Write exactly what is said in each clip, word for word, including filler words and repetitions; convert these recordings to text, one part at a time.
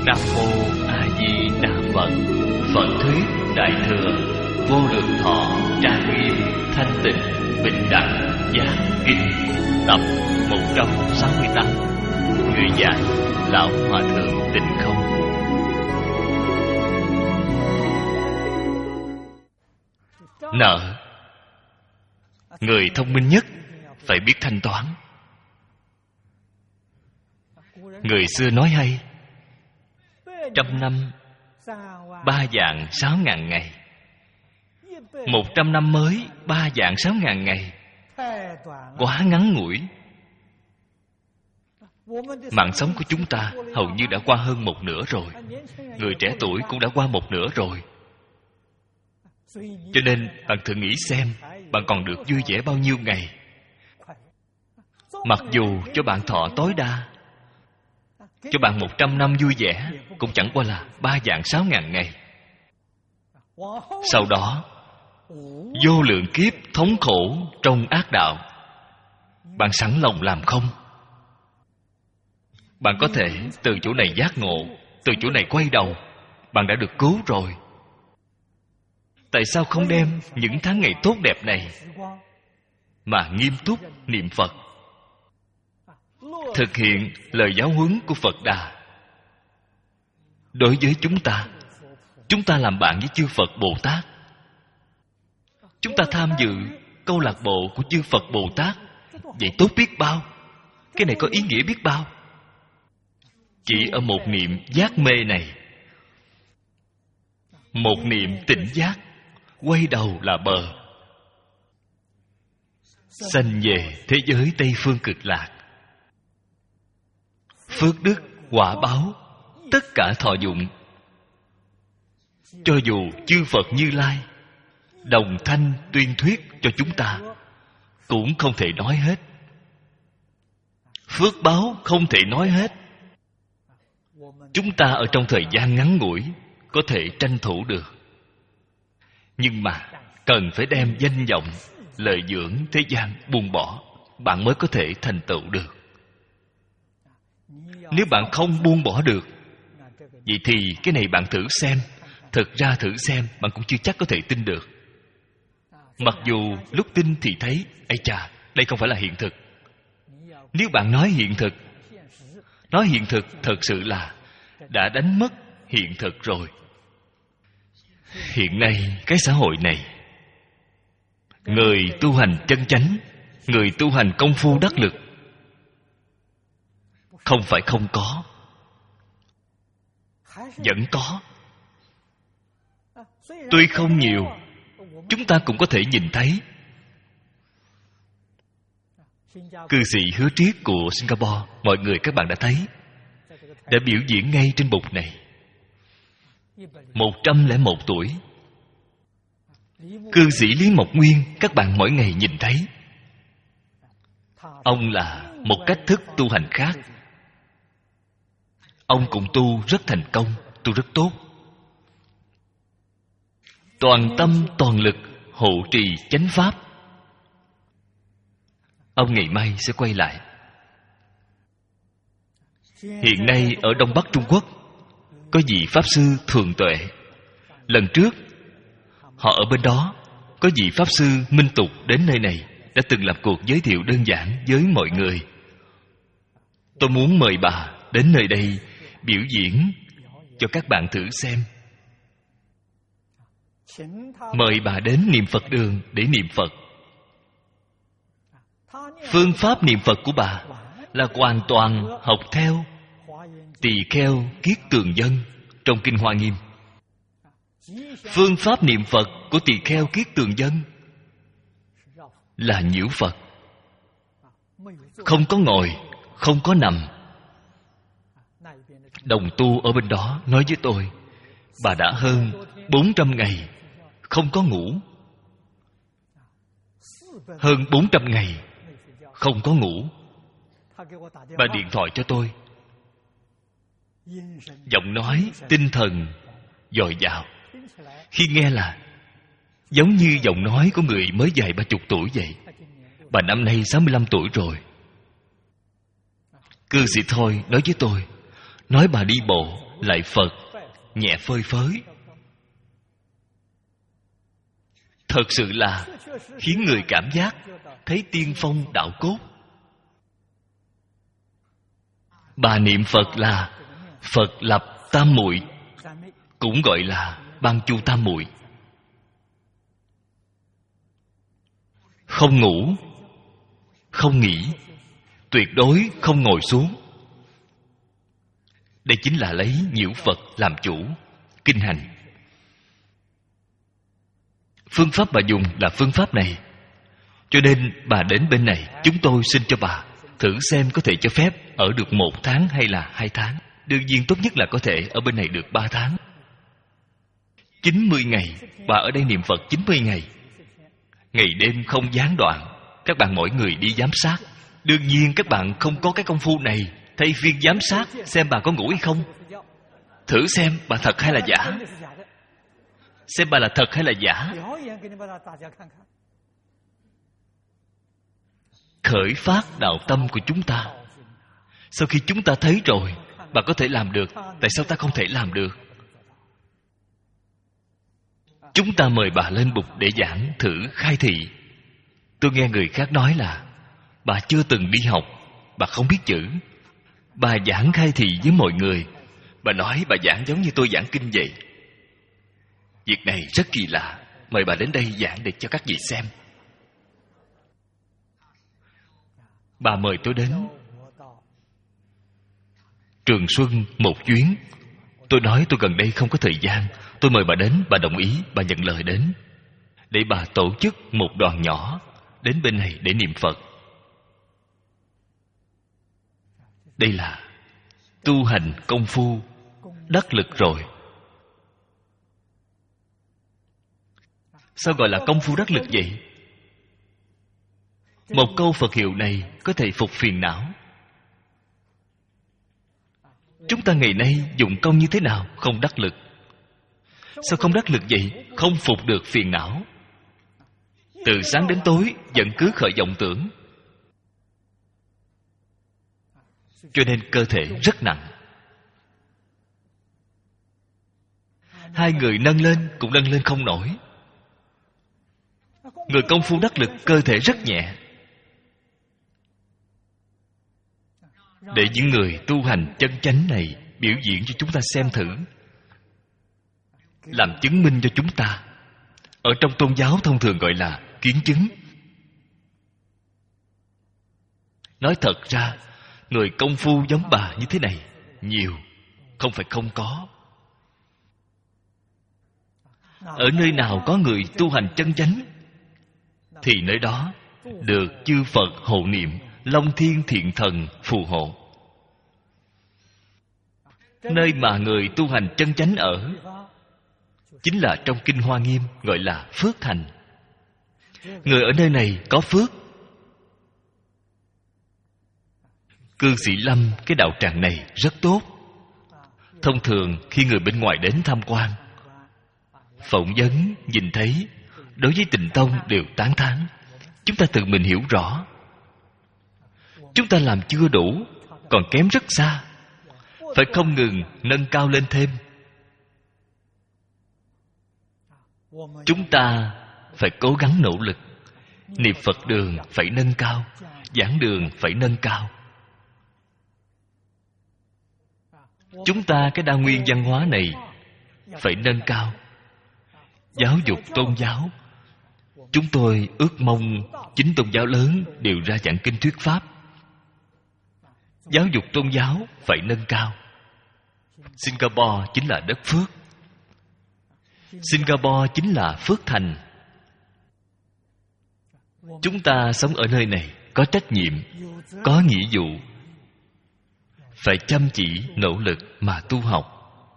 Nam mô A Di Đà Phật. Phật thuyết Đại thừa Vô lượng thọ trang nghiêm thanh tịnh bình đẳng giác kinh, tập một trăm sáu mươi tám. Người giảng Lão Hòa Thượng Tịnh Không. Nợ. Người thông minh nhất phải biết thanh toán. Người xưa nói hay: trăm năm ba vạn sáu ngàn ngày, một trăm năm mới ba vạn sáu ngàn ngày. Quá ngắn ngủi. Mạng sống của chúng ta hầu như đã qua hơn một nửa rồi. Người trẻ tuổi cũng đã qua một nửa rồi. Cho nên bạn thử nghĩ xem, bạn còn được vui vẻ bao nhiêu ngày. Mặc dù cho bạn thọ tối đa, cho bạn một trăm năm vui vẻ, cũng chẳng qua là ba vạn sáu ngàn ngày. Sau đó vô lượng kiếp thống khổ trong ác đạo, bạn sẵn lòng làm không? Bạn có thể từ chỗ này giác ngộ, từ chỗ này quay đầu, bạn đã được cứu rồi. Tại sao không đem những tháng ngày tốt đẹp này mà nghiêm túc niệm Phật, thực hiện lời giáo huấn của Phật Đà? Đối với chúng ta, chúng ta làm bạn với chư Phật Bồ Tát. Chúng ta tham dự câu lạc bộ của chư Phật Bồ Tát, vậy tốt biết bao. Cái này có ý nghĩa biết bao. Chỉ ở một niệm giác mê này, một niệm tỉnh giác, quay đầu là bờ, sanh về thế giới Tây Phương Cực Lạc. Phước đức, quả báo, tất cả thọ dụng. Cho dù chư Phật Như Lai đồng thanh tuyên thuyết cho chúng ta, cũng không thể nói hết. Phước báo không thể nói hết. Chúng ta ở trong thời gian ngắn ngủi có thể tranh thủ được, nhưng mà cần phải đem danh vọng, lợi dưỡng thế gian buông bỏ, bạn mới có thể thành tựu được. Nếu bạn không buông bỏ được, vậy thì cái này bạn thử xem. Thực ra thử xem, bạn cũng chưa chắc có thể tin được. Mặc dù lúc tin thì thấy, ây chà, đây không phải là hiện thực. Nếu bạn nói hiện thực, nói hiện thực thật sự là đã đánh mất hiện thực rồi. Hiện nay cái xã hội này, người tu hành chân chánh, người tu hành công phu đắc lực, không phải không có, vẫn có. Tuy không nhiều, chúng ta cũng có thể nhìn thấy. Cư sĩ Hứa Triết của Singapore, mọi người các bạn đã thấy, đã biểu diễn ngay trên bục này. Một trăm lẻ một tuổi. Cư sĩ Lý Mộc Nguyên, các bạn mỗi ngày nhìn thấy. Ông là một cách thức tu hành khác. Ông cũng tu rất thành công, tu rất tốt. Toàn tâm toàn lực hộ trì chánh pháp. Ông ngày mai sẽ quay lại. Hiện nay ở Đông Bắc Trung Quốc có vị Pháp Sư Thường Tuệ. Lần trước họ ở bên đó, có vị Pháp Sư Minh Tục đến nơi này, đã từng làm cuộc giới thiệu đơn giản với mọi người. Tôi muốn mời bà đến nơi đây biểu diễn cho các bạn thử xem. Mời bà đến niệm Phật đường để niệm Phật. Phương pháp niệm Phật của bà là hoàn toàn học theo Tỳ Kheo Kiết Tường Dân trong Kinh Hoa Nghiêm. Phương pháp niệm Phật của Tỳ Kheo Kiết Tường Dân là nhiễu Phật, không có ngồi, không có nằm. Đồng tu ở bên đó nói với tôi, bà đã hơn bốn trăm ngày không có ngủ. Hơn bốn trăm ngày không có ngủ. Bà điện thoại cho tôi, giọng nói tinh thần dồi dào, khi nghe là giống như giọng nói của người mới vài ba chục tuổi vậy. Bà năm nay sáu mươi lăm tuổi rồi. Cư sĩ Thôi nói với tôi, nói bà đi bộ lại Phật nhẹ phơi phới. Thật sự là khiến người cảm giác thấy tiên phong đạo cốt. Bà niệm Phật là Phật lập tam muội, cũng gọi là ban chu tam muội. Không ngủ, không nghỉ, tuyệt đối không ngồi xuống. Đây chính là lấy nhiễu Phật làm chủ, kinh hành. Phương pháp bà dùng là phương pháp này. Cho nên bà đến bên này, chúng tôi xin cho bà thử xem có thể cho phép ở được một tháng hay là hai tháng. Đương nhiên tốt nhất là có thể ở bên này được ba tháng. Chín mươi ngày, bà ở đây niệm Phật chín mươi ngày. Ngày đêm không gián đoạn. Các bạn mỗi người đi giám sát. Đương nhiên các bạn không có cái công phu này, thay phiên giám sát xem bà có ngủ hay không. Thử xem bà thật hay là giả. Xem bà là thật hay là giả. Khởi phát đạo tâm của chúng ta. Sau khi chúng ta thấy rồi, bà có thể làm được, tại sao ta không thể làm được? Chúng ta mời bà lên bục để giảng thử khai thị. Tôi nghe người khác nói là bà chưa từng đi học, bà không biết chữ. Bà giảng khai thị với mọi người. Bà nói bà giảng giống như tôi giảng kinh vậy. Việc này rất kỳ lạ. Mời bà đến đây giảng để cho các vị xem. Bà mời tôi đến Trường Xuân một chuyến. Tôi nói tôi gần đây không có thời gian. Tôi mời bà đến, bà đồng ý, bà nhận lời đến, để bà tổ chức một đoàn nhỏ đến bên này để niệm Phật. Đây là tu hành công phu đắc lực rồi. Sao gọi là công phu đắc lực vậy? Một câu Phật hiệu này có thể phục phiền não. Chúng ta ngày nay dụng công như thế nào không đắc lực? Sao không đắc lực vậy? Không phục được phiền não. Từ sáng đến tối vẫn cứ khởi vọng tưởng, cho nên cơ thể rất nặng. Hai người nâng lên cũng nâng lên không nổi. Người công phu đắc lực cơ thể rất nhẹ. Để những người tu hành chân chánh này biểu diễn cho chúng ta xem thử, làm chứng minh cho chúng ta. Ở trong tôn giáo thông thường gọi là kiến chứng. Nói thật ra, người công phu giống bà như thế này nhiều, không phải không có. Ở nơi nào có người tu hành chân chánh thì nơi đó được chư Phật hộ niệm, Long Thiên Thiện Thần phù hộ. Nơi mà người tu hành chân chánh ở chính là trong Kinh Hoa Nghiêm gọi là phước thành. Người ở nơi này có phước. Cư Sĩ Lâm, cái đạo tràng này rất tốt. Thông thường khi người bên ngoài đến tham quan, phỏng vấn, nhìn thấy, đối với Tịnh Tông đều tán thán. Chúng ta tự mình hiểu rõ, chúng ta làm chưa đủ, còn kém rất xa, phải không ngừng nâng cao lên thêm. Chúng ta phải cố gắng nỗ lực. Niệm Phật đường phải nâng cao, giảng đường phải nâng cao. Chúng ta cái đa nguyên văn hóa này phải nâng cao. Giáo dục tôn giáo, chúng tôi ước mong chính tôn giáo lớn đều ra giảng kinh thuyết pháp. Giáo dục tôn giáo phải nâng cao. Singapore chính là đất phước. Singapore chính là phước thành. Chúng ta sống ở nơi này có trách nhiệm, có nghĩa vụ, phải chăm chỉ nỗ lực mà tu học.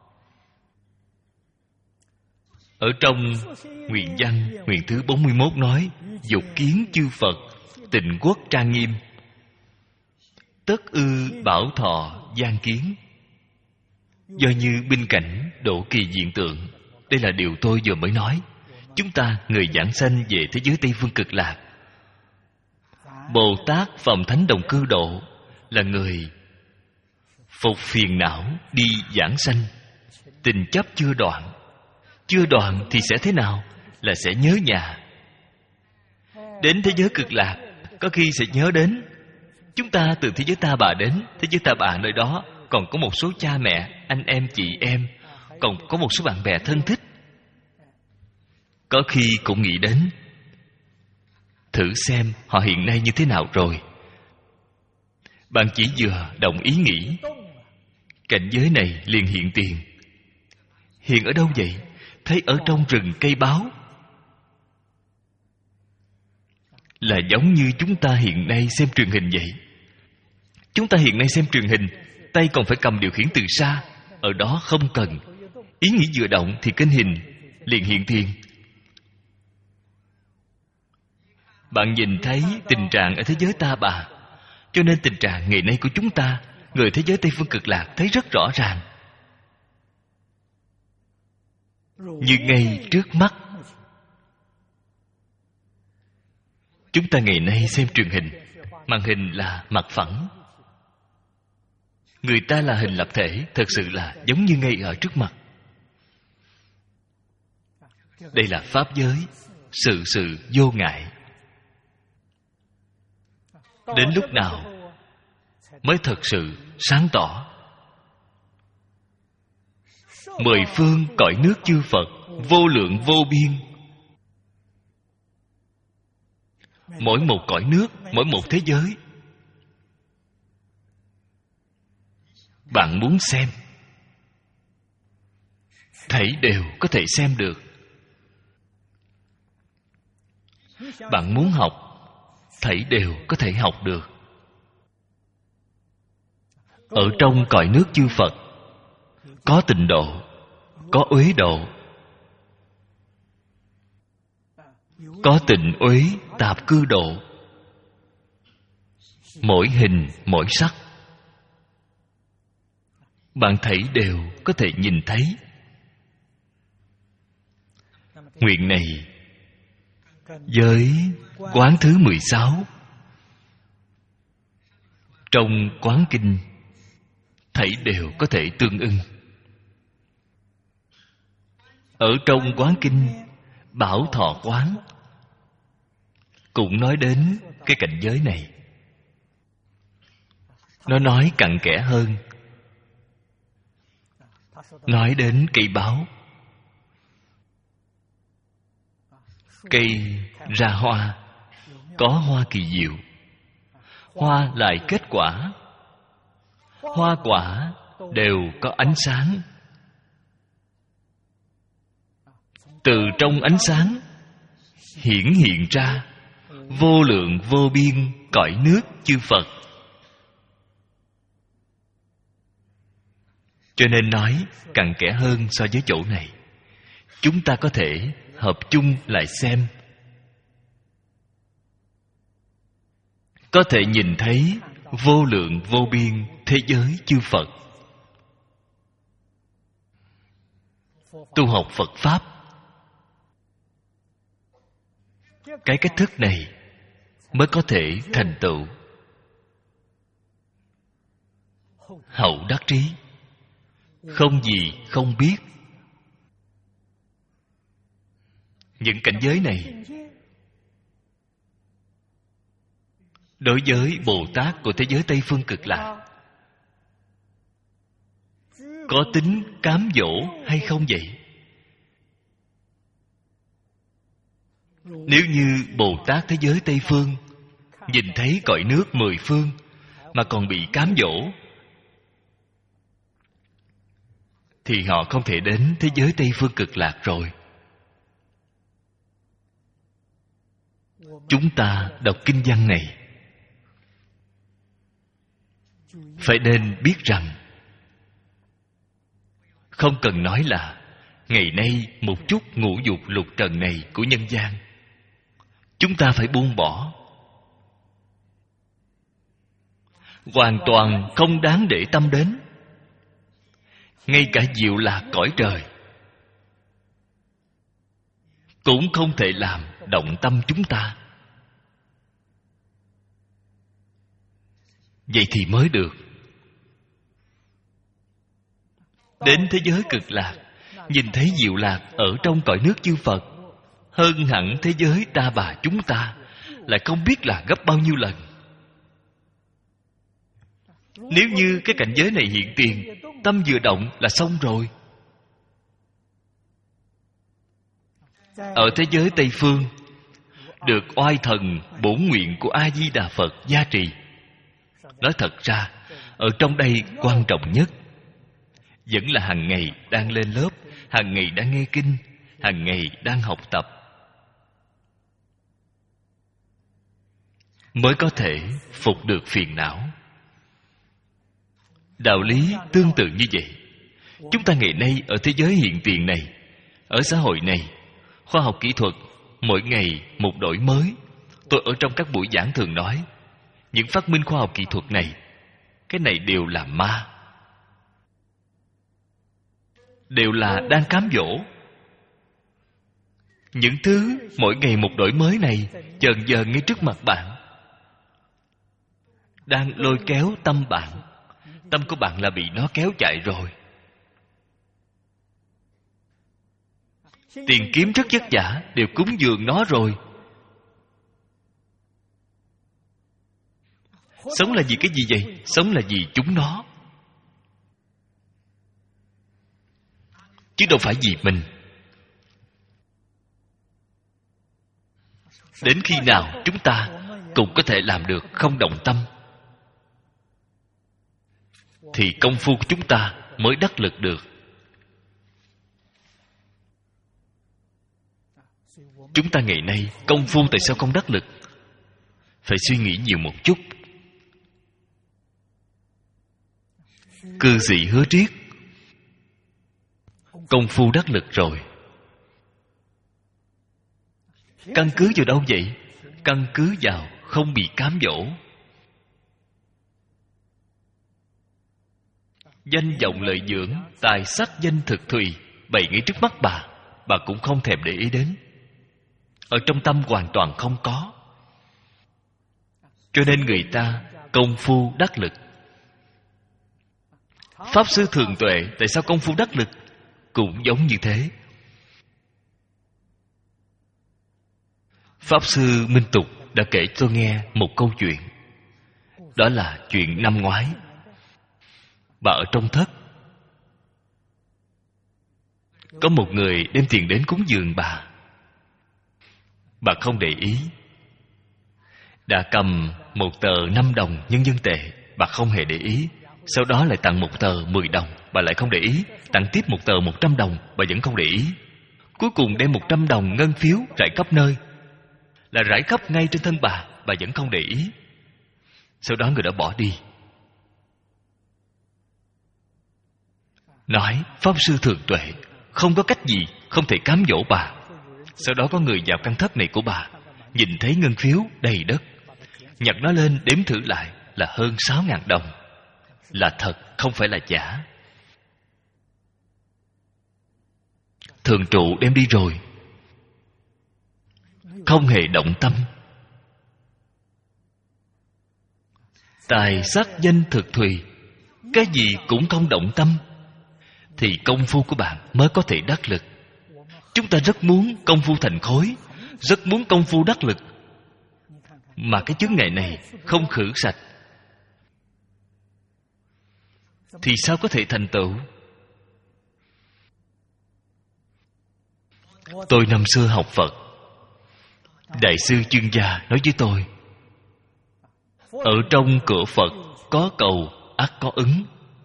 Ở trong nguyện văn, nguyện thứ bốn mươi mốt nói: dục kiến chư Phật, tịnh quốc trang nghiêm, tất ư bảo thọ gian kiến. Do như binh cảnh độ kỳ diện tượng. Đây là điều tôi vừa mới nói. Chúng ta, người giảng sanh về thế giới Tây Phương Cực Lạc, Bồ Tát Phòng Thánh Đồng Cư Độ, là người phục phiền não đi giảng sanh. Tình chấp chưa đoạn. Chưa đoạn thì sẽ thế nào? Là sẽ nhớ nhà. Đến thế giới cực lạc, có khi sẽ nhớ đến chúng ta từ thế giới Ta Bà đến thế giới Ta Bà, nơi đó còn có một số cha mẹ, anh em, chị em, còn có một số bạn bè thân thích. Có khi cũng nghĩ đến thử xem họ hiện nay như thế nào rồi. Bạn chỉ vừa động ý nghĩ, cảnh giới này liền hiện tiền. Hiện ở đâu vậy? Thấy ở trong rừng cây báo. Là giống như chúng ta hiện nay xem truyền hình vậy. Chúng ta hiện nay xem truyền hình, tay còn phải cầm điều khiển từ xa. Ở đó không cần. Ý nghĩ vừa động thì kênh hình liền hiện tiền. Bạn nhìn thấy tình trạng ở thế giới Ta Bà. Cho nên tình trạng ngày nay của chúng ta, người thế giới Tây Phương Cực Lạc thấy rất rõ ràng. Như ngay trước mắt. Chúng ta ngày nay xem truyền hình, màn hình là mặt phẳng. Người ta là hình lập thể, thật sự là giống như ngay ở trước mặt. Đây là pháp giới, sự sự vô ngại. Đến lúc nào mới thật sự sáng tỏ? Mười phương cõi nước chư Phật, vô lượng vô biên. Mỗi một cõi nước, mỗi một thế giới, bạn muốn xem, thảy đều có thể xem được. Bạn muốn học, thảy đều có thể học được. Ở trong cõi nước chư Phật, có tịnh độ, có uế độ, có tịnh uế tạp cư độ. Mỗi hình mỗi sắc, bạn thấy đều có thể nhìn thấy. Nguyện này với quán thứ mười sáu trong quán kinh thảy đều có thể tương ưng. Ở trong quán kinh Bảo Thọ Quán cũng nói đến cái cảnh giới này. Nó nói cặn kẽ hơn. Nói đến cây báo. Cây ra hoa, có hoa kỳ diệu. Hoa lại kết quả. Hoa quả đều có ánh sáng. Từ trong ánh sáng hiển hiện ra vô lượng vô biên cõi nước chư Phật. Cho nên nói cặn kẽ hơn so với chỗ này. Chúng ta có thể hợp chung lại xem, có thể nhìn thấy vô lượng vô biên thế giới chư Phật. Tu học Phật Pháp, cái cách thức này mới có thể thành tựu hậu đắc trí. Không gì không biết. Những cảnh giới này đối với Bồ Tát của thế giới Tây Phương Cực Lạc có tính cám dỗ hay không vậy? Nếu như Bồ Tát thế giới Tây Phương nhìn thấy cõi nước mười phương mà còn bị cám dỗ, thì họ không thể đến thế giới Tây Phương Cực Lạc rồi. Chúng ta đọc kinh văn này phải nên biết rằng, không cần nói là ngày nay một chút ngũ dục lục trần này của nhân gian chúng ta phải buông bỏ, hoàn toàn không đáng để tâm đến. Ngay cả diệu lạc cõi trời cũng không thể làm động tâm chúng ta. Vậy thì mới được. đến thế giới cực lạc, nhìn thấy diệu lạc ở trong cõi nước chư Phật, hơn hẳn thế giới ta bà chúng ta, lại không biết là gấp bao nhiêu lần. Nếu như cái cảnh giới này hiện tiền, tâm vừa động là xong rồi. Ở thế giới Tây Phương, được oai thần bổn nguyện của A Di Đà Phật gia trì. Nói thật ra, ở trong đây quan trọng nhất vẫn là hàng ngày đang lên lớp, hàng ngày đang nghe kinh, hàng ngày đang học tập, mới có thể phục được phiền não. Đạo lý tương tự như vậy. Chúng ta ngày nay ở thế giới hiện tiền này, ở xã hội này, khoa học kỹ thuật mỗi ngày một đổi mới. Tôi ở trong các buổi giảng thường nói, những phát minh khoa học kỹ thuật này, cái này đều là ma, đều là đang cám dỗ. Những thứ mỗi ngày một đổi mới này chờn giờ ngay trước mặt bạn, đang lôi kéo tâm bạn. Tâm của bạn là bị nó kéo chạy rồi. Tiền kiếm rất vất vả đều cúng dường nó rồi. Sống là vì cái gì vậy? Sống là vì chúng nó, chứ đâu phải vì mình. Đến khi nào chúng ta cũng có thể làm được không động tâm, thì công phu của chúng ta mới đắc lực được. Chúng ta ngày nay công phu tại sao không đắc lực? Phải suy nghĩ nhiều một chút. Cư sĩ Hứa Triết công phu đắc lực rồi. Căn cứ vào đâu vậy? Căn cứ vào không bị cám dỗ. Danh vọng lợi dưỡng, tài sắc danh thực thùy bày ngay trước mắt bà, bà cũng không thèm để ý đến. Ở trong tâm hoàn toàn không có. Cho nên người ta công phu đắc lực. Pháp Sư Thường Tuệ tại sao công phu đắc lực? Cũng giống như thế. Pháp Sư Minh Tục đã kể cho tôi nghe một câu chuyện. Đó là chuyện năm ngoái. Bà ở trong thất, có một người đem tiền đến cúng dường bà. Bà không để ý, đã cầm một tờ năm đồng nhân dân tệ. Bà không hề để ý. Sau đó lại tặng một tờ mười đồng. Bà lại không để ý. Tặng tiếp một tờ một trăm đồng. Bà vẫn không để ý. Cuối cùng đem một trăm đồng ngân phiếu rải khắp nơi, là rải khắp ngay trên thân bà. Bà vẫn không để ý. Sau đó người đã bỏ đi. Nói Pháp Sư Thường Tuệ không có cách gì không thể cám dỗ bà. Sau đó có người vào căn thất này của bà, nhìn thấy ngân phiếu đầy đất, nhặt nó lên đếm thử lại là hơn sáu ngàn đồng. Là thật, không phải là giả. Thường trụ đem đi rồi, không hề động tâm. Tài sắc danh thực thùy, cái gì cũng không động tâm, thì công phu của bạn mới có thể đắc lực. Chúng ta rất muốn công phu thành khối, rất muốn công phu đắc lực, mà cái chướng ngại này không khử sạch, thì sao có thể thành tựu? Tôi năm xưa học Phật, Đại sư chuyên gia nói với tôi, ở trong cửa Phật có cầu ắt có ứng.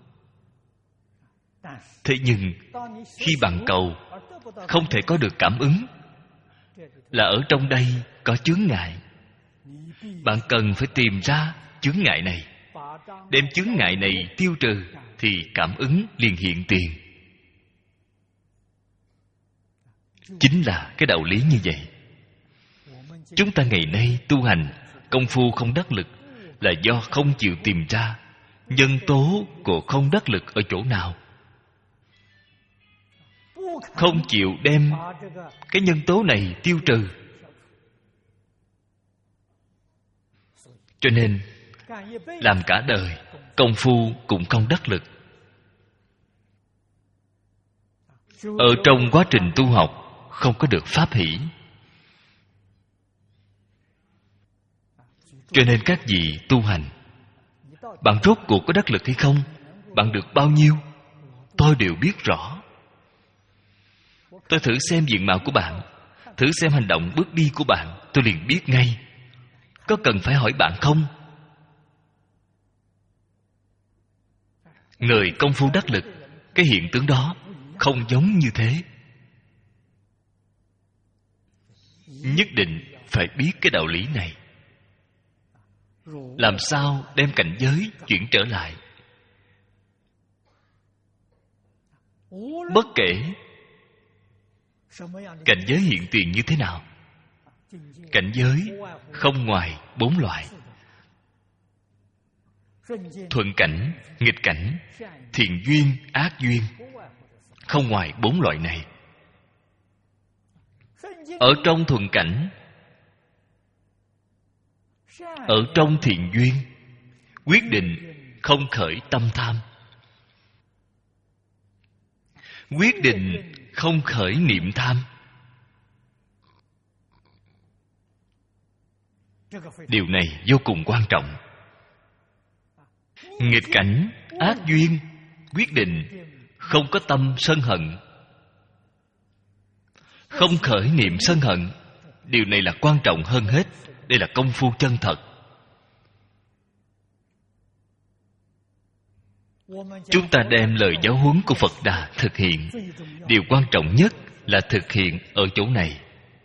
Thế nhưng khi bạn cầu không thể có được cảm ứng, là ở trong đây có chướng ngại. Bạn cần phải tìm ra chướng ngại này, đem chướng ngại này tiêu trừ, thì cảm ứng liền hiện tiền. Chính là cái đạo lý như vậy. Chúng ta ngày nay tu hành công phu không đắc lực, là do không chịu tìm ra nhân tố của không đắc lực ở chỗ nào, không chịu đem cái nhân tố này tiêu trừ. Cho nên làm cả đời công phu cũng không đắc lực. Ở trong quá trình tu học không có được pháp hỷ. Cho nên các vị tu hành, bạn rốt cuộc có đắc lực hay không, bạn được bao nhiêu, tôi đều biết rõ. Tôi thử xem diện mạo của bạn, thử xem hành động bước đi của bạn, tôi liền biết ngay. Có cần phải hỏi bạn không? Người công phu đắc lực, cái hiện tướng đó không giống như thế. Nhất định phải biết cái đạo lý này. Làm sao đem cảnh giới chuyển trở lại? Bất kể cảnh giới hiện tiền như thế nào, cảnh giới không ngoài bốn loại: thuận cảnh, nghịch cảnh, thiện duyên, ác duyên. Không ngoài bốn loại này. Ở trong thuận cảnh, ở trong thiện duyên, quyết định không khởi tâm tham, quyết định không khởi niệm tham. Điều này vô cùng quan trọng. Nghịch cảnh, ác duyên, quyết định không có tâm sân hận, không khởi niệm sân hận. Điều này là quan trọng hơn hết. Đây là công phu chân thật. Chúng ta đem lời giáo huấn của Phật Đà thực hiện. Điều quan trọng nhất là thực hiện ở chỗ này.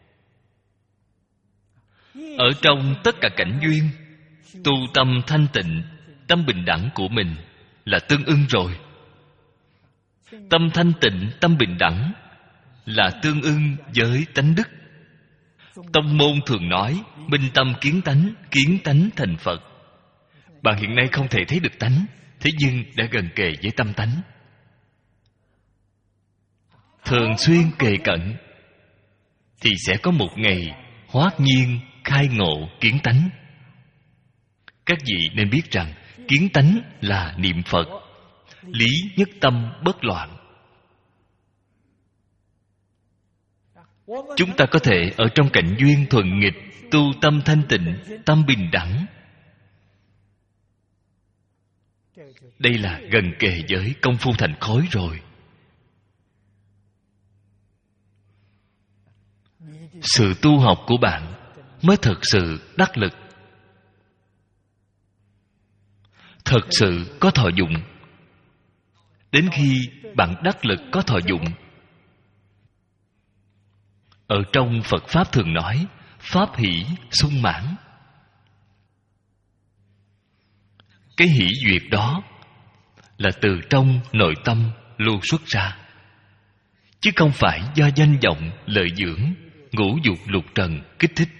Ở trong tất cả cảnh duyên, tu tâm thanh tịnh, tâm bình đẳng của mình là tương ưng rồi. Tâm thanh tịnh, tâm bình đẳng là tương ưng với tánh đức. Tông môn thường nói minh tâm kiến tánh, kiến tánh thành Phật. Bạn hiện nay không thể thấy được tánh, thế nhưng đã gần kề với tâm tánh. Thường xuyên kề cận thì sẽ có một ngày hoát nhiên khai ngộ kiến tánh. Các vị nên biết rằng kiến tánh là niệm Phật, lý nhất tâm bất loạn. Chúng ta có thể ở trong cảnh duyên thuận nghịch tu tâm thanh tịnh, tâm bình đẳng. Đây là gần kề với công phu thành khối rồi. Sự tu học của bạn mới thực sự đắc lực, thực sự có thọ dụng. Đến khi bạn đắc lực có thọ dụng, ở trong Phật Pháp thường nói pháp hỷ sung mãn. Cái hỷ duyệt đó là từ trong nội tâm lưu xuất ra, chứ không phải do danh vọng lợi dưỡng, ngũ dục lục trần kích thích.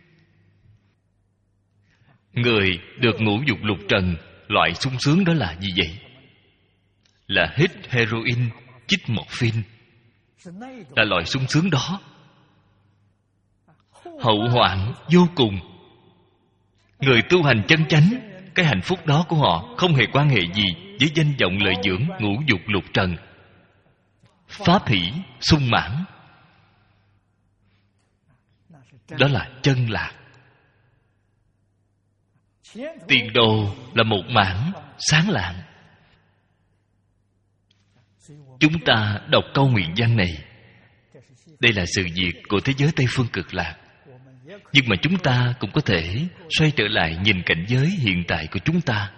Người được ngũ dục lục trần loại sung sướng đó là gì vậy? Là hít heroin, chích morphine, là loại sung sướng đó. Hậu hoạn vô cùng. Người tu hành chân chánh, cái hạnh phúc đó của họ không hề quan hệ gì với danh vọng lợi dưỡng ngũ dục lục trần. Pháp hỷ sung mãn, đó là chân lạc. Tiền đồ là một mảng sáng lạng. Chúng ta đọc câu nguyện văn này, đây là sự việc của thế giới Tây Phương Cực Lạc. Nhưng mà chúng ta cũng có thể xoay trở lại nhìn cảnh giới hiện tại của chúng ta.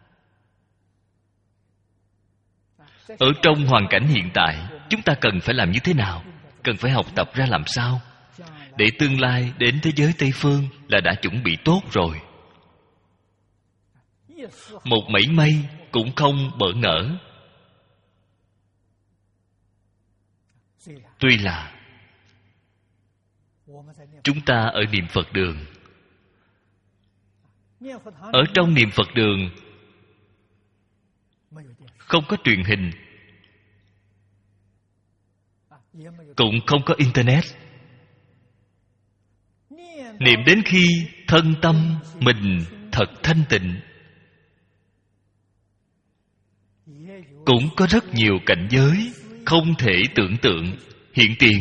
Ở trong hoàn cảnh hiện tại, chúng ta cần phải làm như thế nào? Cần phải học tập ra làm sao? Để tương lai đến thế giới Tây Phương là đã chuẩn bị tốt rồi. Một mảy may cũng không bỡ ngỡ. Tuy là chúng ta ở niệm Phật đường, ở trong niệm Phật đường không có truyền hình, cũng không có internet. Niệm đến khi thân tâm mình thật thanh tịnh. Cũng có rất nhiều cảnh giới không thể tưởng tượng, hiện tiền.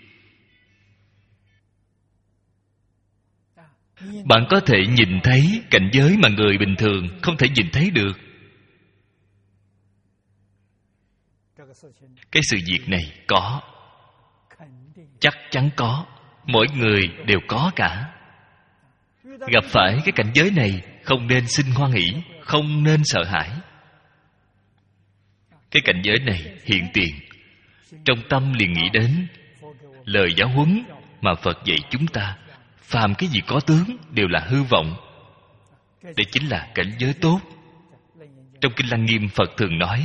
Bạn có thể nhìn thấy cảnh giới mà người bình thường không thể nhìn thấy được. Cái sự việc này có, chắc chắn có, mỗi người đều có cả. Gặp phải cái cảnh giới này không nên sinh hoan hỷ, không nên sợ hãi. Cái cảnh giới này hiện tiền, trong tâm liền nghĩ đến lời giáo huấn mà Phật dạy chúng ta. Phàm cái gì có tướng đều là hư vọng. Đây chính là cảnh giới tốt. Trong Kinh Lăng Nghiêm, Phật thường nói,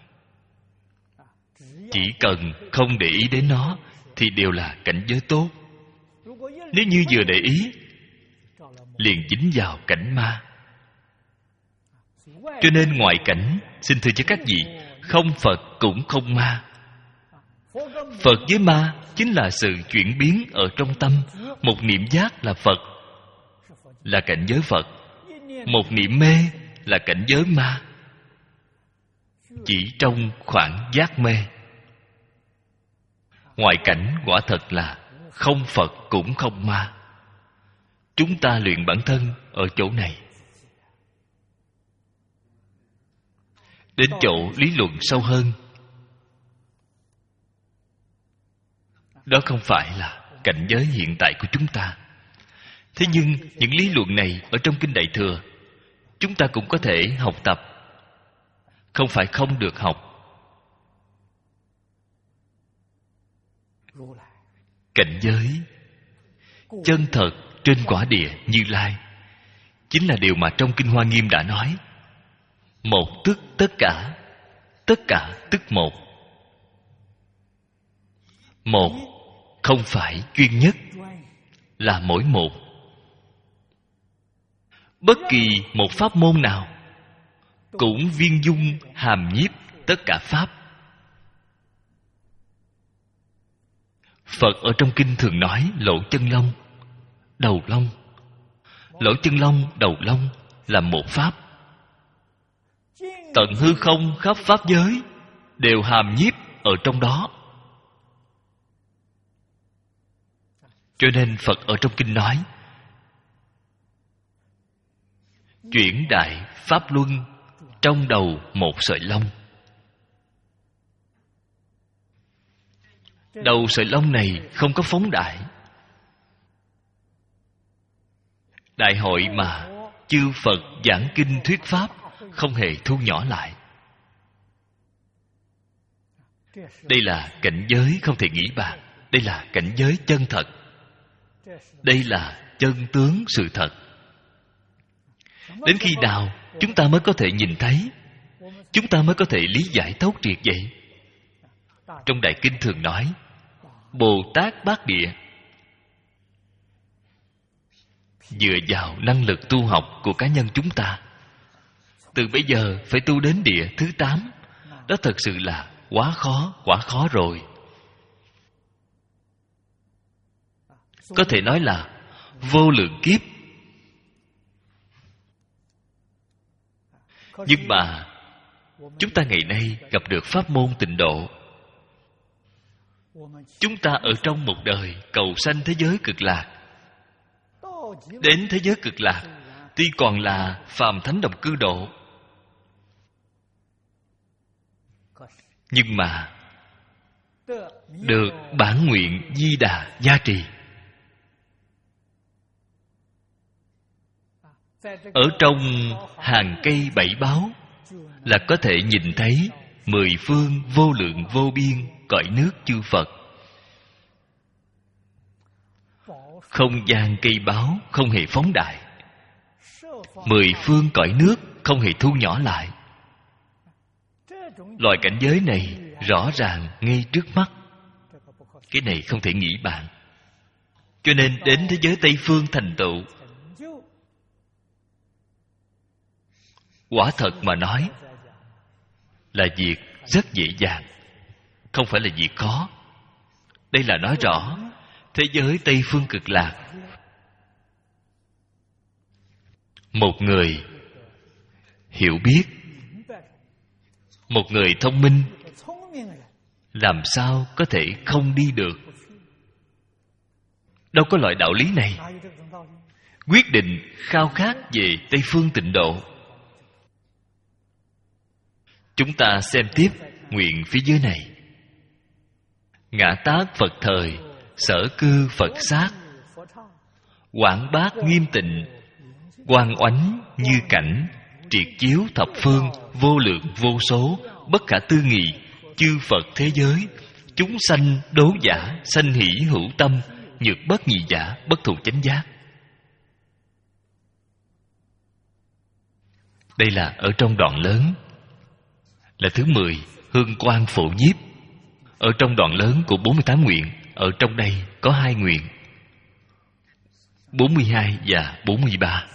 chỉ cần không để ý đến nó thì đều là cảnh giới tốt. Nếu như vừa để ý, liền dính vào cảnh ma. Cho nên ngoại cảnh, xin thưa cho các vị, không Phật cũng không ma. Phật với ma chính là sự chuyển biến ở trong tâm. Một niệm giác là Phật, là cảnh giới Phật. Một niệm mê là cảnh giới ma. Chỉ trong khoảng giác mê. Ngoại cảnh quả thật là không Phật cũng không ma. Chúng ta luyện bản thân ở chỗ này. Đến chỗ lý luận sâu hơn, đó không phải là cảnh giới hiện tại của chúng ta. Thế nhưng những lý luận này ở trong Kinh Đại Thừa, chúng ta cũng có thể học tập, không phải không được học. Cảnh giới chân thật trên quả địa Như Lai chính là điều mà trong Kinh Hoa Nghiêm đã nói. Một tức tất cả, tất cả tức một. Một không phải chuyên nhất, là mỗi một. Bất kỳ một pháp môn nào cũng viên dung hàm nhiếp tất cả pháp. Phật ở trong kinh thường nói lỗ chân lông, đầu lông. Lỗ chân lông, đầu lông là một pháp. Tận hư không khắp pháp giới đều hàm nhiếp ở trong đó. Cho nên Phật ở trong kinh nói, chuyển đại pháp luân trong đầu một sợi lông. Đầu sợi lông này không có phóng đại. Đại hội mà chư Phật giảng kinh thuyết pháp không hề thu nhỏ lại. Đây là cảnh giới không thể nghĩ bàn. Đây là cảnh giới chân thật. Đây là chân tướng sự thật. Đến khi nào chúng ta mới có thể nhìn thấy, chúng ta mới có thể lý giải thấu triệt vậy? Trong Đại Kinh thường nói, Bồ Tát Bát Địa dựa vào năng lực tu học của cá nhân chúng ta, từ bây giờ phải tu đến địa thứ tám. Đó thật sự là quá khó, quá khó rồi. Có thể nói là vô lượng kiếp. Nhưng mà chúng ta ngày nay gặp được pháp môn tịnh độ. Chúng ta ở trong một đời cầu sanh thế giới cực lạc. Đến thế giới cực lạc, tuy còn là phàm thánh đồng cư độ, nhưng mà được bản nguyện Di Đà gia trì. Ở trong hàng cây bảy báu là có thể nhìn thấy mười phương vô lượng vô biên cõi nước chư Phật. Không gian cây báu không hề phóng đại, mười phương cõi nước không hề thu nhỏ lại. Loại cảnh giới này rõ ràng ngay trước mắt. Cái này không thể nghĩ bàn. Cho nên đến thế giới Tây Phương thành tựu, quả thật mà nói là việc rất dễ dàng, không phải là việc khó. Đây là nói rõ thế giới Tây Phương cực lạc, một người hiểu biết, một người thông minh làm sao có thể không đi được? Đâu có loại đạo lý này. Quyết định khao khát về Tây Phương Tịnh Độ. Chúng ta xem tiếp nguyện phía dưới này. Ngã tát Phật thời, sở cư Phật sát, quảng bác nghiêm tịnh, quang oánh như cảnh, triệt chiếu thập phương, vô lượng vô số, bất khả tư nghị, chư Phật thế giới, chúng sanh đố giả, sanh hỷ hữu tâm, nhược bất nhị giả, bất thù chánh giác. Đây là ở trong đoạn lớn, là thứ mười, hương quang phổ nhiếp. Ở trong đoạn lớn của bốn mươi tám nguyện, ở trong đây có hai nguyện, bốn mươi hai và bốn mươi ba.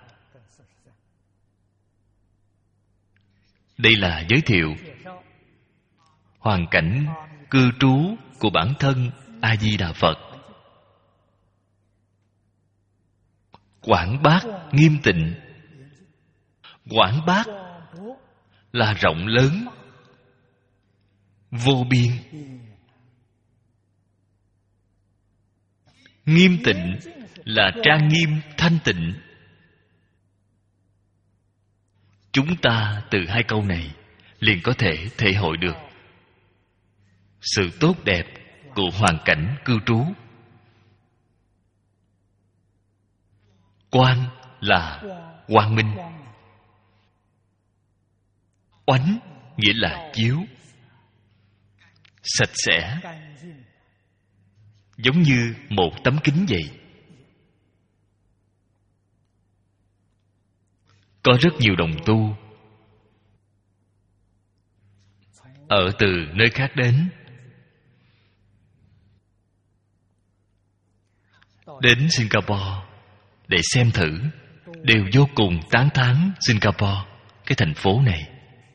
Đây là giới thiệu hoàn cảnh cư trú của bản thân A Di Đà Phật. Quảng bác nghiêm tịnh. Quảng bác là rộng lớn, vô biên. Nghiêm tịnh là trang nghiêm thanh tịnh. Chúng ta từ hai câu này liền có thể thể hội được sự tốt đẹp của hoàn cảnh cư trú. Quang là quang minh, oánh nghĩa là chiếu, sạch sẽ, giống như một tấm kính vậy. Có rất nhiều đồng tu ở từ nơi khác đến, đến Singapore để xem thử, đều vô cùng tán thán Singapore, cái thành phố này.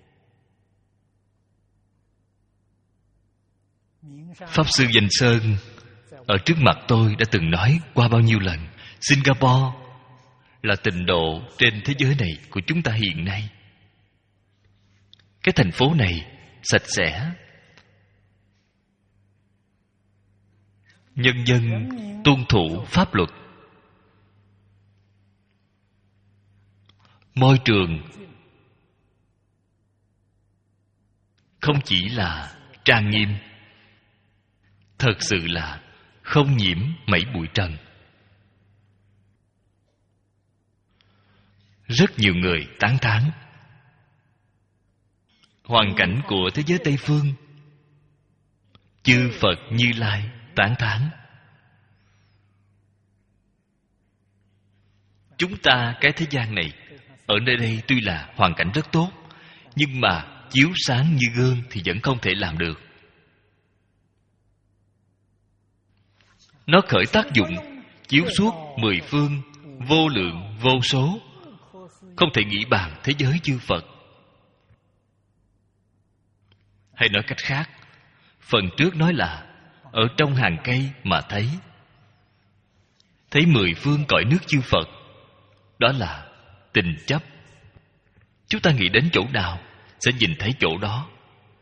Pháp Sư Danh Sơn ở trước mặt tôi đã từng nói qua bao nhiêu lần, Singapore là tịnh độ trên thế giới này của chúng ta hiện nay. Cái thành phố này sạch sẽ, nhân dân tuân thủ pháp luật, môi trường không chỉ là trang nghiêm, thật sự là không nhiễm mảy bụi trần. Rất nhiều người tán thán hoàn cảnh của thế giới Tây Phương. Chư Phật Như Lai tán thán. Chúng ta cái thế gian này, ở nơi đây tuy là hoàn cảnh rất tốt, nhưng mà chiếu sáng như gương thì vẫn không thể làm được. Nó khởi tác dụng chiếu suốt mười phương, vô lượng vô số, không thể nghĩ bàn thế giới chư Phật. Hay nói cách khác, phần trước nói là ở trong hàng cây mà thấy, thấy mười phương cõi nước chư Phật, đó là tình chấp. Chúng ta nghĩ đến chỗ nào sẽ nhìn thấy chỗ đó.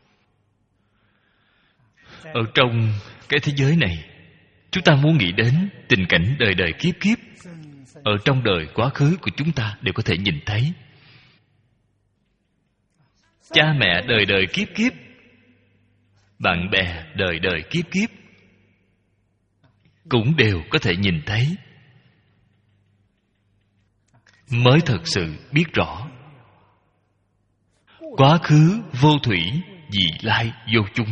Ở trong cái thế giới này, chúng ta muốn nghĩ đến tình cảnh đời đời kiếp kiếp, ở trong đời quá khứ của chúng ta đều có thể nhìn thấy. Cha mẹ đời đời kiếp kiếp, bạn bè đời đời kiếp kiếp cũng đều có thể nhìn thấy, mới thật sự biết rõ. Quá khứ vô thủy, vị lai vô chung.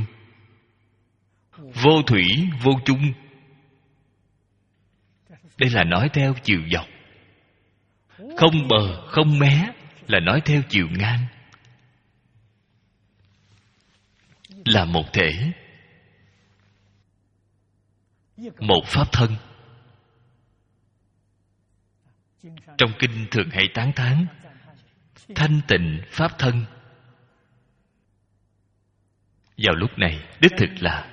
Vô thủy vô chung, đây là nói theo chiều dọc. Không bờ không mé là nói theo chiều ngang, là một thể, một pháp thân. Trong kinh thường hay tán thán thanh tịnh pháp thân. Vào lúc này đích thực là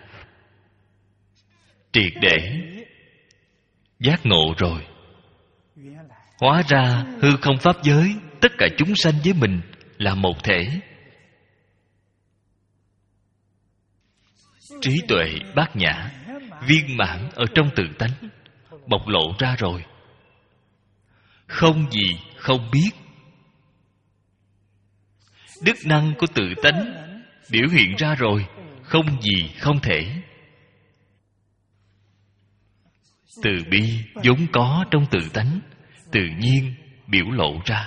triệt để giác ngộ rồi. Hóa ra hư không pháp giới, tất cả chúng sanh với mình là một thể. trí tuệ bát nhã, viên mãn ở trong tự tánh, bộc lộ ra rồi. Không gì không biết. Đức năng của tự tánh biểu hiện ra rồi, không gì không thể. Từ bi vốn có trong tự tánh, tự nhiên biểu lộ ra.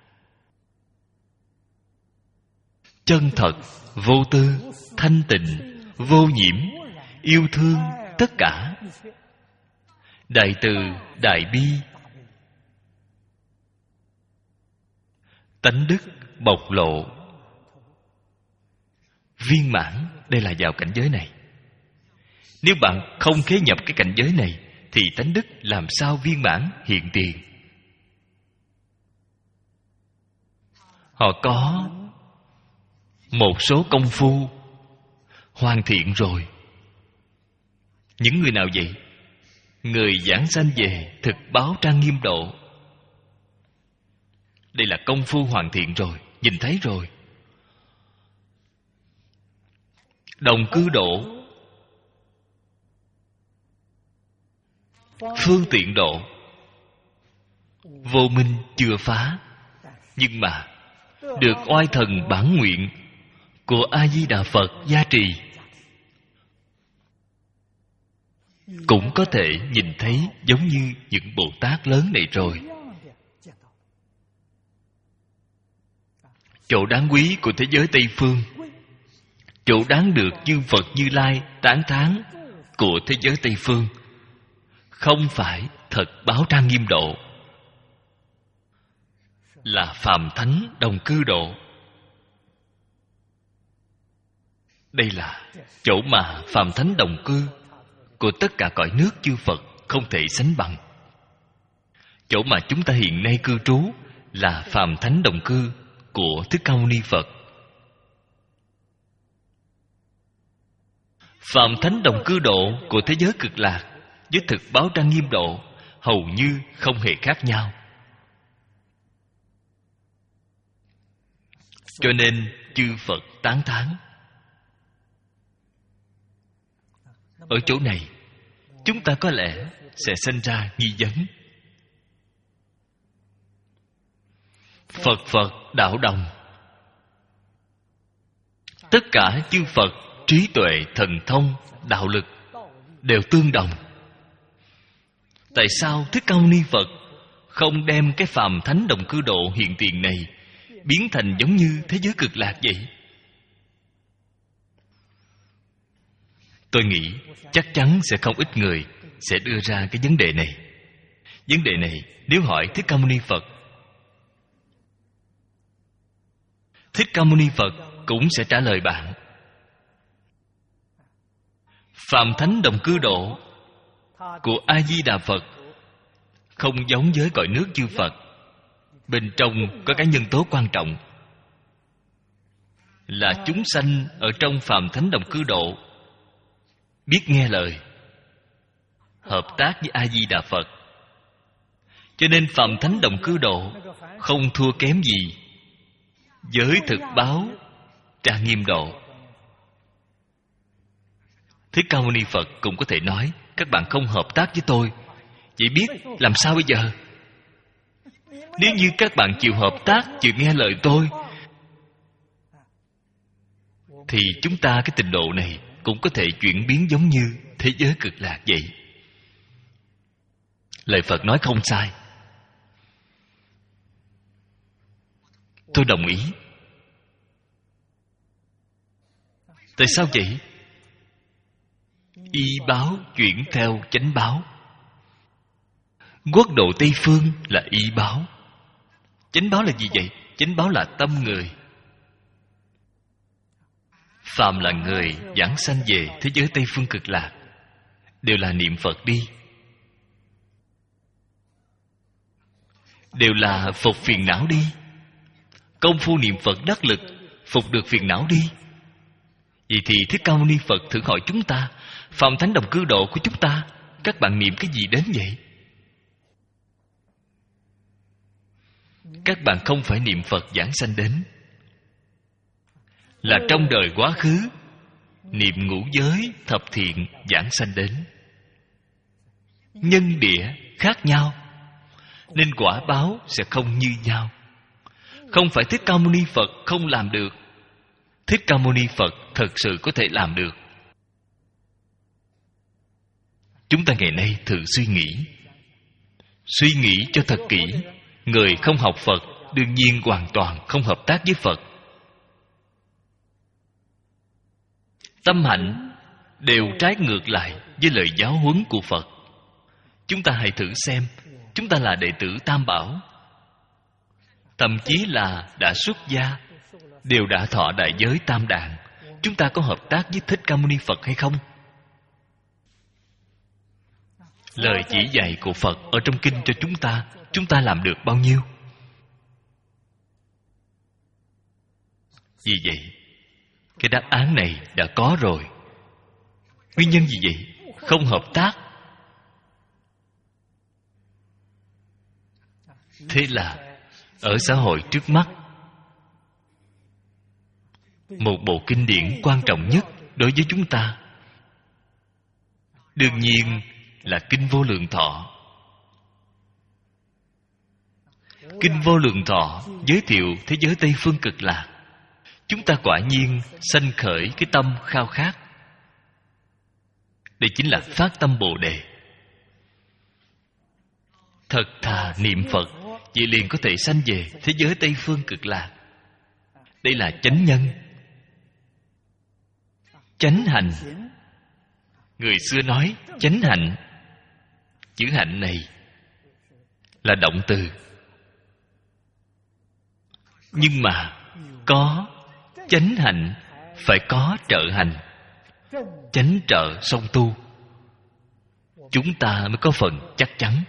Chân thật, vô tư, thanh tịnh, vô nhiễm, yêu thương tất cả. Đại từ, đại bi, tánh đức bộc lộ viên mãn. Đây là vào cảnh giới này. Nếu bạn không khế nhập cái cảnh giới này thì tánh đức làm sao viên mãn hiện tiền? Họ có một số công phu hoàn thiện rồi. Những người nào vậy? Người giảng sanh về thực báo trang nghiêm độ. Đây là công phu hoàn thiện rồi, nhìn thấy rồi. Đồng cư độ, phương tiện độ, vô minh chưa phá, nhưng mà được oai thần bản nguyện của A Di Đà Phật gia trì, cũng có thể nhìn thấy giống như những Bồ Tát lớn này rồi. Chỗ đáng quý của thế giới Tây Phương, chỗ đáng được chư Phật Như Lai tán thán của thế giới Tây Phương, không phải thật báo trang nghiêm độ, là phàm thánh đồng cư độ. Đây là chỗ mà phàm thánh đồng cư của tất cả cõi nước chư Phật không thể sánh bằng. Chỗ mà chúng ta hiện nay cư trú là phàm thánh đồng cư của Thích Ca Mâu Ni Phật. Phàm thánh đồng cư độ của thế giới Cực Lạc với thực báo trang nghiêm độ hầu như không hề khác nhau. Cho nên chư Phật tán thán. Ở chỗ này, chúng ta có lẽ sẽ sinh ra nghi vấn. Phật Phật đạo đồng, tất cả chư Phật trí tuệ, thần thông, đạo lực đều tương đồng. Tại sao Thích Ca Mâu Ni Phật không đem cái phàm thánh đồng cư độ hiện tiền này biến thành giống như thế giới Cực Lạc vậy? Tôi nghĩ chắc chắn sẽ không ít người sẽ đưa ra cái vấn đề này. Vấn đề này nếu hỏi Thích Ca Mâu Ni Phật, Thích Ca Mâu Ni Phật cũng sẽ trả lời bạn. Phàm thánh đồng cư độ của A Di Đà Phật không giống với cõi nước chư Phật. Bên trong có cái nhân tố quan trọng là chúng sanh ở trong phàm thánh đồng cư độ biết nghe lời, hợp tác với A Di Đà Phật. Cho nên phàm thánh đồng cư độ không thua kém gì với thực báo trang nghiêm độ. Thích Ca Mâu Ni Phật cũng có thể nói, các bạn không hợp tác với tôi, vậy biết làm sao bây giờ? Nếu như các bạn chịu hợp tác, chịu nghe lời tôi, thì chúng ta cái trình độ này cũng có thể chuyển biến giống như thế giới Cực Lạc vậy. Lời Phật nói không sai. Tôi đồng ý. Tại sao vậy? Y báo chuyển theo chánh báo. Quốc độ Tây Phương là y báo. Chánh báo là gì vậy? Chánh báo là tâm người. Phàm là người giảng sanh về thế giới Tây Phương Cực Lạc đều là niệm Phật đi, đều là phục phiền não đi. Công phu niệm Phật đắc lực, phục được phiền não đi. Vậy thì Thích Ca Mâu Ni Phật thử hỏi chúng ta, phàm thánh đồng cư độ của chúng ta, các bạn niệm cái gì đến vậy? Các bạn không phải niệm Phật giảng sanh đến, là trong đời quá khứ niệm ngũ giới thập thiện giảng sanh đến. Nhân địa khác nhau, nên quả báo sẽ không như nhau. Không phải Thích Ca Mâu Ni Phật không làm được. Thích Ca Mâu Ni Phật thật sự có thể làm được. Chúng ta ngày nay thử suy nghĩ. Suy nghĩ cho thật kỹ. Người không học Phật đương nhiên hoàn toàn không hợp tác với Phật. Tâm hạnh đều trái ngược lại với lời giáo huấn của Phật. Chúng ta hãy thử xem. Chúng ta là đệ tử Tam Bảo, thậm chí là đã xuất gia, đều đã thọ đại giới tam đàn. Chúng ta có hợp tác với Thích Ca Mâu Ni Phật hay không? Lời chỉ dạy của Phật ở trong kinh cho chúng ta, chúng ta làm được bao nhiêu? Vì vậy, cái đáp án này đã có rồi. Nguyên nhân gì vậy? Không hợp tác. Thế là ở xã hội trước mắt, một bộ kinh điển quan trọng nhất đối với chúng ta đương nhiên là Kinh Vô Lượng Thọ. Kinh Vô Lượng Thọ giới thiệu thế giới Tây Phương Cực Lạc. Chúng ta quả nhiên sanh khởi cái tâm khao khát. Đây chính là phát tâm Bồ Đề. Thật thà niệm Phật, vậy liền có thể sanh về thế giới Tây Phương Cực Lạc. Đây là chánh nhân, chánh hành. Người xưa nói chánh hạnh. Chữ hạnh này là động từ, nhưng mà có chánh hạnh phải có trợ hành. Chánh trợ song tu, chúng ta mới có phần chắc chắn.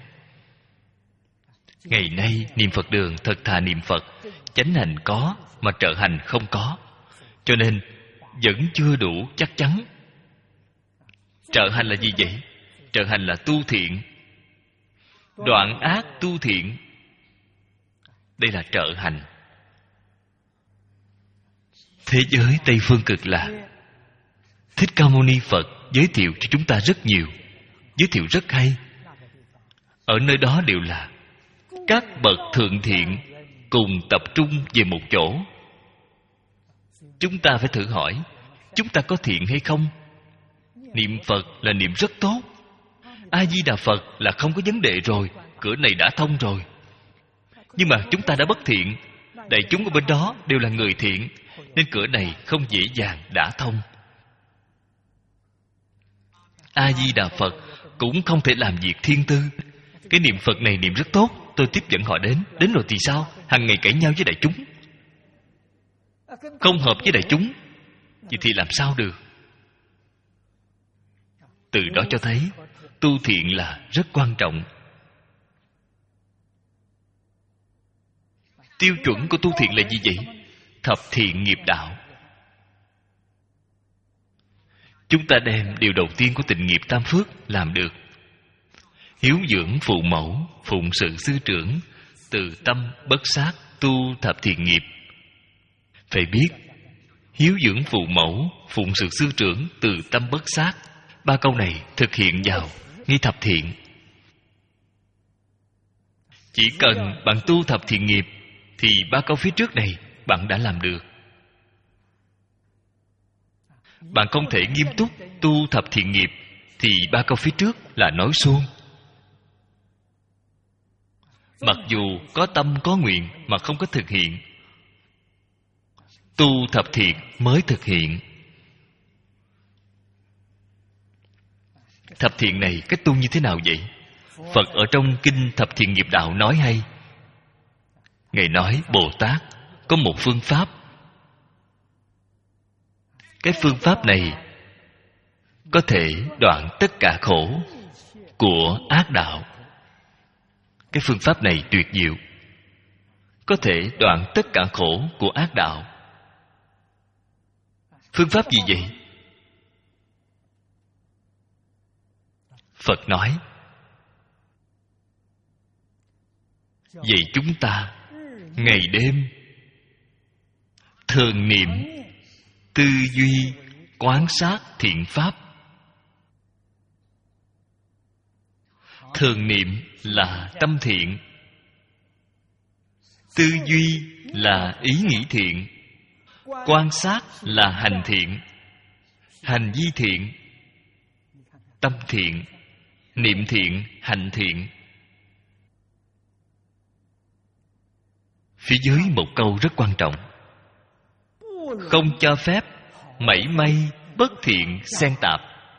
Ngày nay niệm Phật đường thật thà niệm Phật, chánh hành có mà trợ hành không có, cho nên vẫn chưa đủ chắc chắn. Trợ hành là gì vậy? Trợ hành là tu thiện, đoạn ác tu thiện. Đây là trợ hành. Thế giới Tây Phương Cực Lạc, Thích Ca Mâu Ni Phật giới thiệu cho chúng ta rất nhiều, giới thiệu rất hay. Ở nơi đó đều là các bậc thượng thiện cùng tập trung về một chỗ. Chúng ta phải thử hỏi, chúng ta có thiện hay không? Niệm Phật là niệm rất tốt. A-di-đà Phật là không có vấn đề rồi, cửa này đã thông rồi. Nhưng mà chúng ta đã bất thiện. Đại chúng ở bên đó đều là người thiện, nên cửa này không dễ dàng đã thông. A-di-đà Phật cũng không thể làm việc thiên tư. Cái niệm Phật này niệm rất tốt, tôi tiếp dẫn họ đến. Đến rồi thì sao? Hằng ngày cãi nhau với đại chúng, không hợp với đại chúng, vậy thì làm sao được? Từ đó cho thấy tu thiện là rất quan trọng. Tiêu chuẩn của tu thiện là gì vậy? Thập thiện nghiệp đạo. Chúng ta đem điều đầu tiên của tịnh nghiệp tam phước làm được. Hiếu dưỡng phụ mẫu, phụng sự sư trưởng, từ tâm bất sát, tu thập thiện nghiệp. Phải biết, hiếu dưỡng phụ mẫu, phụng sự sư trưởng, từ tâm bất sát, ba câu này thực hiện vào nghi thập thiện. Chỉ cần bạn tu thập thiện nghiệp thì ba câu phía trước này bạn đã làm được. Bạn không thể nghiêm túc tu thập thiện nghiệp thì ba câu phía trước là nói suông. Mặc dù có tâm có nguyện mà không có thực hiện. Tu thập thiện mới thực hiện. Thập thiện này cách tu như thế nào vậy? Phật ở trong kinh Thập Thiện Nghiệp Đạo nói hay. Ngài nói Bồ Tát có một phương pháp. Cái phương pháp này có thể đoạn tất cả khổ của ác đạo. Cái phương pháp này tuyệt diệu, có thể đoạn tất cả khổ của ác đạo. Phương pháp gì vậy? Phật nói, vậy chúng ta ngày đêm thường niệm, tư duy, quán sát thiện pháp. Thường niệm là tâm thiện, tư duy là ý nghĩ thiện, quan sát là hành thiện, hành vi thiện, tâm thiện, niệm thiện, hành thiện. Phía dưới một câu rất quan trọng: không cho phép mảy may bất thiện xen tạp.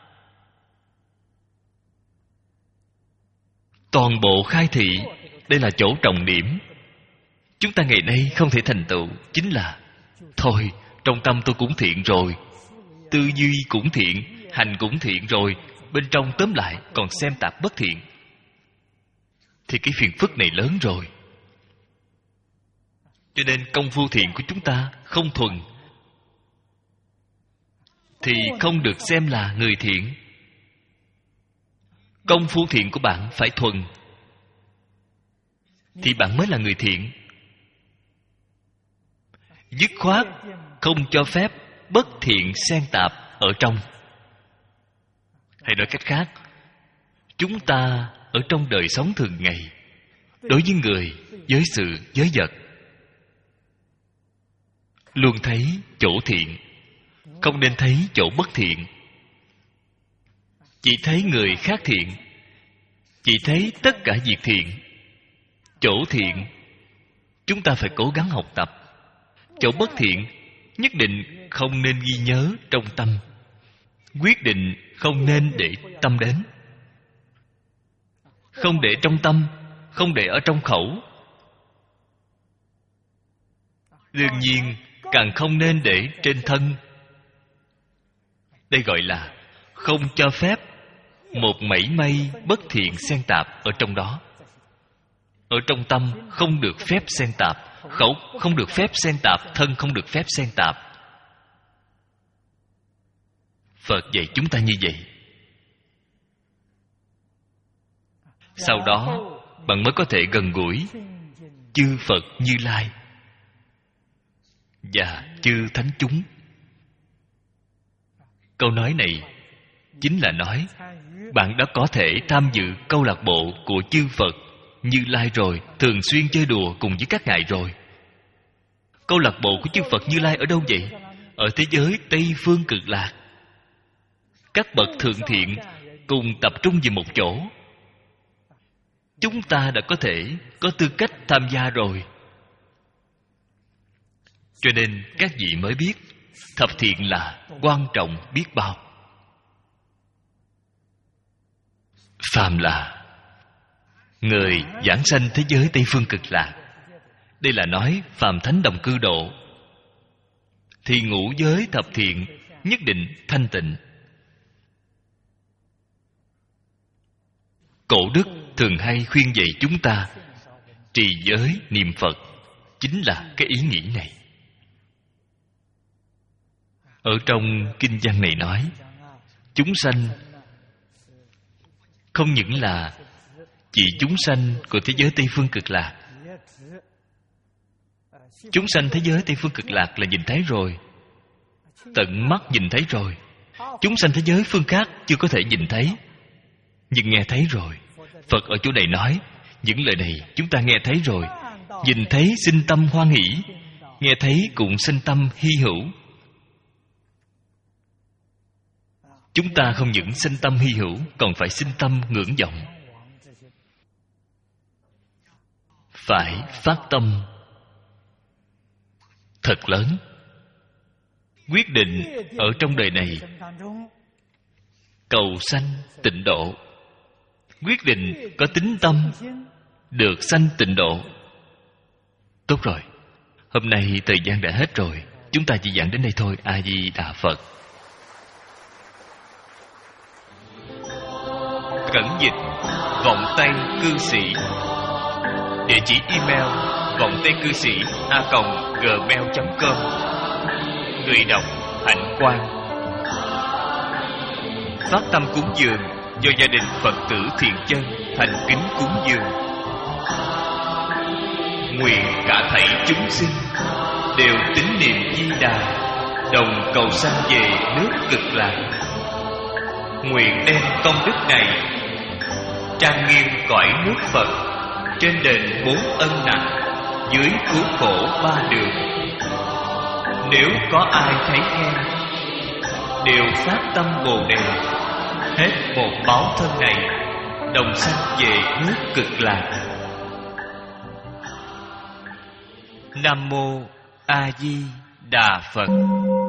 Toàn bộ khai thị, đây là chỗ trọng điểm. Chúng ta ngày nay không thể thành tựu chính là thôi, trong tâm tôi cũng thiện rồi, tư duy cũng thiện, hành cũng thiện rồi, bên trong tóm lại còn xem tạp bất thiện, thì cái phiền phức này lớn rồi. Cho nên công phu thiện của chúng ta không thuần, thì không được xem là người thiện. Công phu thiện của bạn phải thuần, thì bạn mới là người thiện. Dứt khoát không cho phép bất thiện xen tạp ở trong. Hay nói cách khác, chúng ta ở trong đời sống thường ngày, đối với người, với sự, với vật, luôn thấy chỗ thiện, không nên thấy chỗ bất thiện. Chỉ thấy người khác thiện, chỉ thấy tất cả việc thiện. Chỗ thiện chúng ta phải cố gắng học tập. Chỗ bất thiện nhất định không nên ghi nhớ trong tâm, quyết định không nên để tâm đến. Không để trong tâm, không để ở trong khẩu. Đương nhiên càng không nên để trên thân. Đây gọi là không cho phép một mảy may bất thiện xen tạp ở trong đó. Ở trong tâm không được phép xen tạp, khẩu không được phép xen tạp, thân không được phép xen tạp. Phật dạy chúng ta như vậy. Sau đó bạn mới có thể gần gũi chư Phật Như Lai và chư thánh chúng. Câu nói này chính là nói bạn đã có thể tham dự câu lạc bộ của chư Phật Như Lai rồi, thường xuyên chơi đùa cùng với các ngài rồi. Câu lạc bộ của chư Phật Như Lai ở đâu vậy? Ở thế giới Tây Phương Cực Lạc. Các bậc thượng thiện cùng tập trung về một chỗ. Chúng ta đã có thể có tư cách tham gia rồi. Cho nên các vị mới biết thập thiện là quan trọng biết bao. Phàm là người giảng sanh thế giới Tây Phương Cực Lạc, đây là nói phàm thánh đồng cư độ, thì ngũ giới thập thiện nhất định thanh tịnh. Cổ đức thường hay khuyên dạy chúng ta trì giới niệm Phật, chính là cái ý nghĩ này. Ở trong kinh văn này nói, chúng sanh không những là chỉ chúng sanh của thế giới Tây Phương Cực Lạc. Chúng sanh thế giới Tây Phương Cực Lạc là nhìn thấy rồi, tận mắt nhìn thấy rồi. Chúng sanh thế giới phương khác chưa có thể nhìn thấy, nhưng nghe thấy rồi. Phật ở chỗ này nói, những lời này chúng ta nghe thấy rồi. Nhìn thấy sinh tâm hoan hỷ, nghe thấy cũng sinh tâm hy hữu. Chúng ta không những sinh tâm hy hữu, còn phải sinh tâm ngưỡng vọng. Phải phát tâm thật lớn, quyết định ở trong đời này cầu sanh tịnh độ, quyết định có tín tâm được sanh tịnh độ. Tốt rồi, hôm nay thời gian đã hết rồi, chúng ta chỉ giảng đến đây thôi. A Di Đà Phật. Cẩn dịch vọng tây cư sĩ. Địa chỉ email vọng tây cư sĩ a còng gmail chấm com. Người đọc Hạnh Quang. Phát tâm cúng dường do gia đình Phật tử Thiện Chân thành kính cúng dường. Nguyện cả thảy chúng sinh đều tín niệm Di Đà, đồng cầu sanh về nước Cực Lạc. Nguyện đem công đức này trang nghiêm cõi nước Phật, trên đền bốn ân nặng, dưới cứu khổ ba đường. Nếu có ai thấy nghe, đều phát tâm Bồ Đề, hết một báo thân này, đồng sanh về nước Cực Lạc. Nam mô A Di Đà Phật.